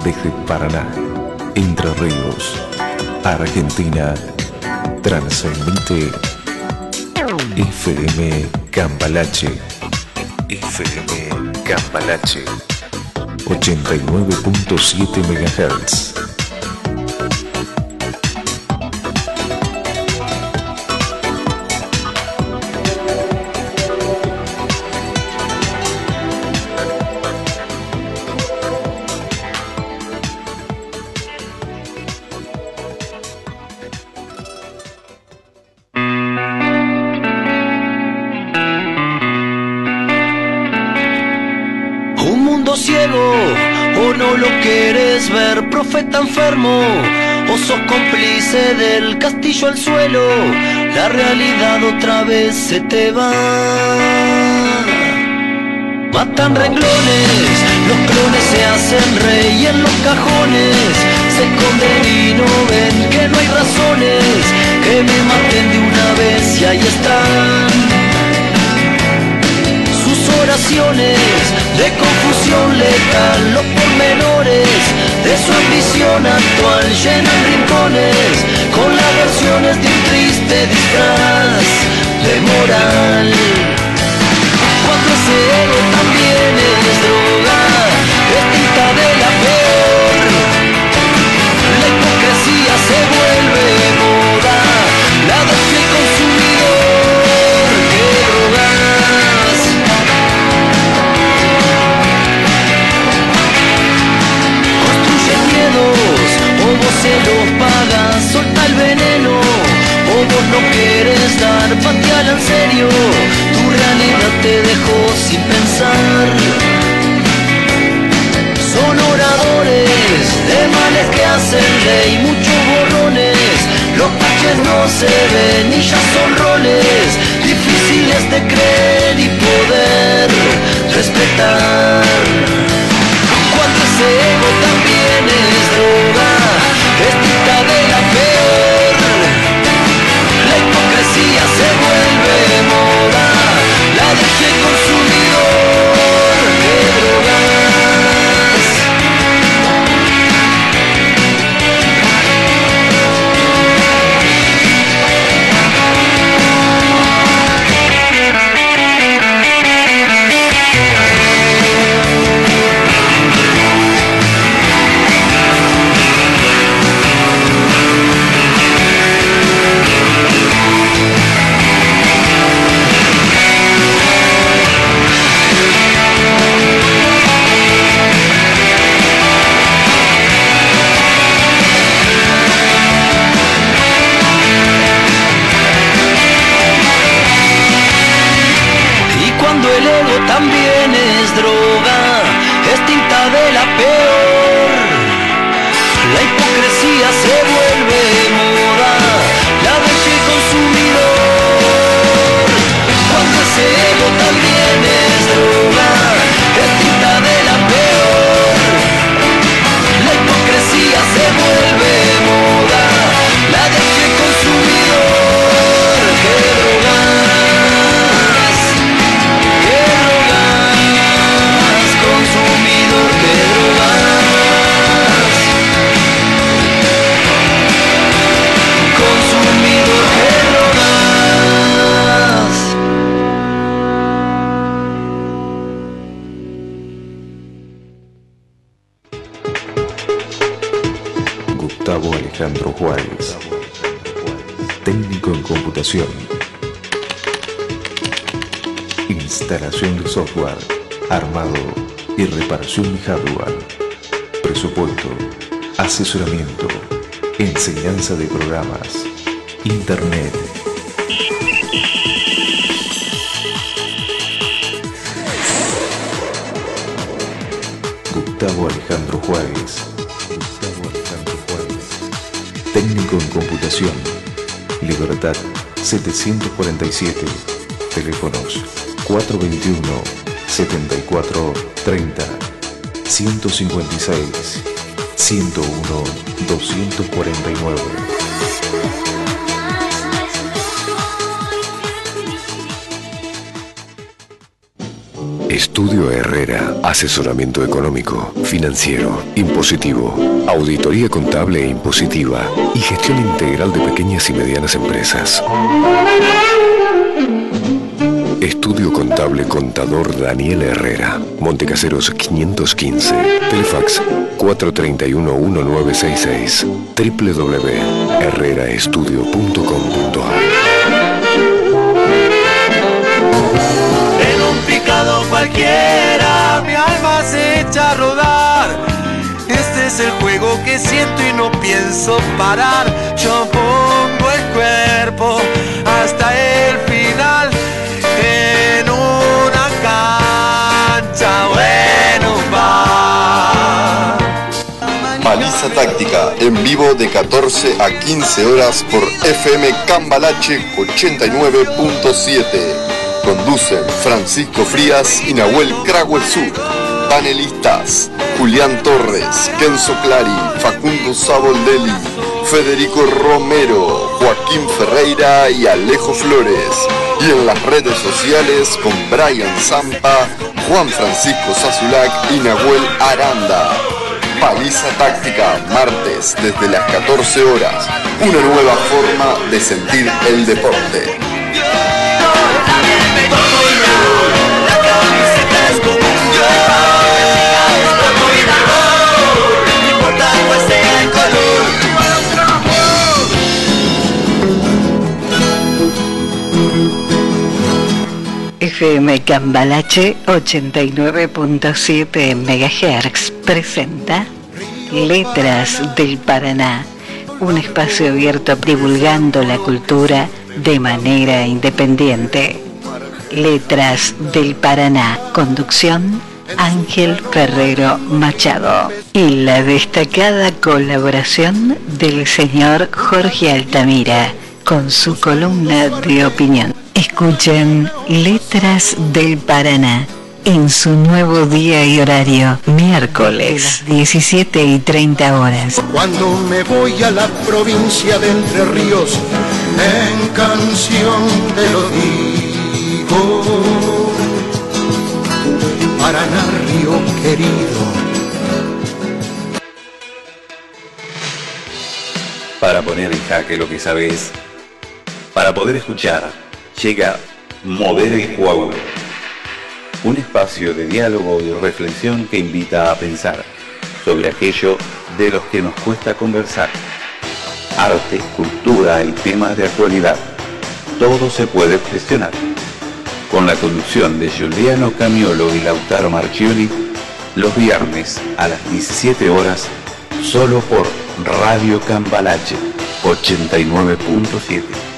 desde Paraná, Entre Ríos, Argentina, transmite FM Cambalache, 89.7 MHz. Ciego, o no lo quieres ver, profeta enfermo, o sos cómplice del castillo al suelo, la realidad otra vez se te va. Matan renglones, los clones se hacen rey en los cajones, se esconden y no ven que no hay razones, que me maten de una vez y ahí están. Oraciones de confusión letal, los pormenores de su ambición actual llenan rincones con las versiones de un triste disfraz de moral. Cuando ese ego también es droga, es tinta de la peor, la hipocresía se vuelve moda, la del fiel consumidor que drogas. O vos se los pagas, solta el veneno, o vos no quieres dar, pateala en serio, tu realidad te dejó sin pensar. Son oradores de males que hacen ley, muchos borrones, los taches no se ven y ya son roles, difíciles de creer y poder respetar. Cuando ese ego también es droga, es tinta de la peor, la hipocresía se vuelve moda, la del fiel consumidor de drogas. También es droga, es tinta de la peor, la hipocresía se vuelve moda, la del fiel consumidor. Cuando ese ego también es droga, es tinta de la peor, la hipocresía se vuelve moda, la del fiel consumidor. ¡Qué drogas! Consumidor, que drogas. Consumidor, que drogas. Gustavo Alejandro Juárez, técnico en computación, instalación de software, armado y reparación de hardware, presupuesto, asesoramiento, enseñanza de programas, internet. Gustavo Alejandro Juárez, técnico en computación, Libertad 747, teléfonos 421-7430, 156-101-249. Estudio Herrera, asesoramiento económico, financiero, impositivo, auditoría contable e impositiva y gestión integral de pequeñas y medianas empresas. Estudio Contable Contador Daniel Herrera, Montecaseros 515, Telefax 431-1966, www.herreraestudio.com.ar. En un picado cualquiera mi alma se echa a rodar. Este es el juego que siento y no pienso parar. Yo pongo el cuerpo hasta el final en una cancha o en un bar. Paliza Táctica, en vivo de 14 a 15 horas por FM Cambalache 89.7. Conducen Francisco Frías y Nahuel Krahuel-Sur. Panelistas: Julián Torres, Kenzo Clary, Facundo Saboldelli, Federico Romero, Joaquín Ferreira y Alejo Flores. Y en las redes sociales con Brian Zampa, Juan Francisco Zazulac y Nahuel Aranda. Paliza Táctica, martes desde las 14 horas. Una nueva forma de sentir el deporte. FM Cambalache 89.7 MHz presenta Letras del Paraná, un espacio abierto divulgando la cultura de manera independiente. Letras del Paraná, conducción Ángel Ferrero Machado y la destacada colaboración del señor Jorge Altamira con su columna de opinión. Escuchen Letras del Paraná en su nuevo día y horario, miércoles 17:30 horas. Cuando me voy a la provincia de Entre Ríos, en canción te lo digo. Paraná, río querido. Para poner en jaque lo que sabes, para poder escuchar, llega Mover el Coágulo, un espacio de diálogo y reflexión que invita a pensar sobre aquello de los que nos cuesta conversar. Arte, cultura y temas de actualidad, todo se puede cuestionar. Con la conducción de Giuliano Camiolo y Lautaro Marchioli, los viernes a las 17 horas, solo por Radio Cambalache 89.7.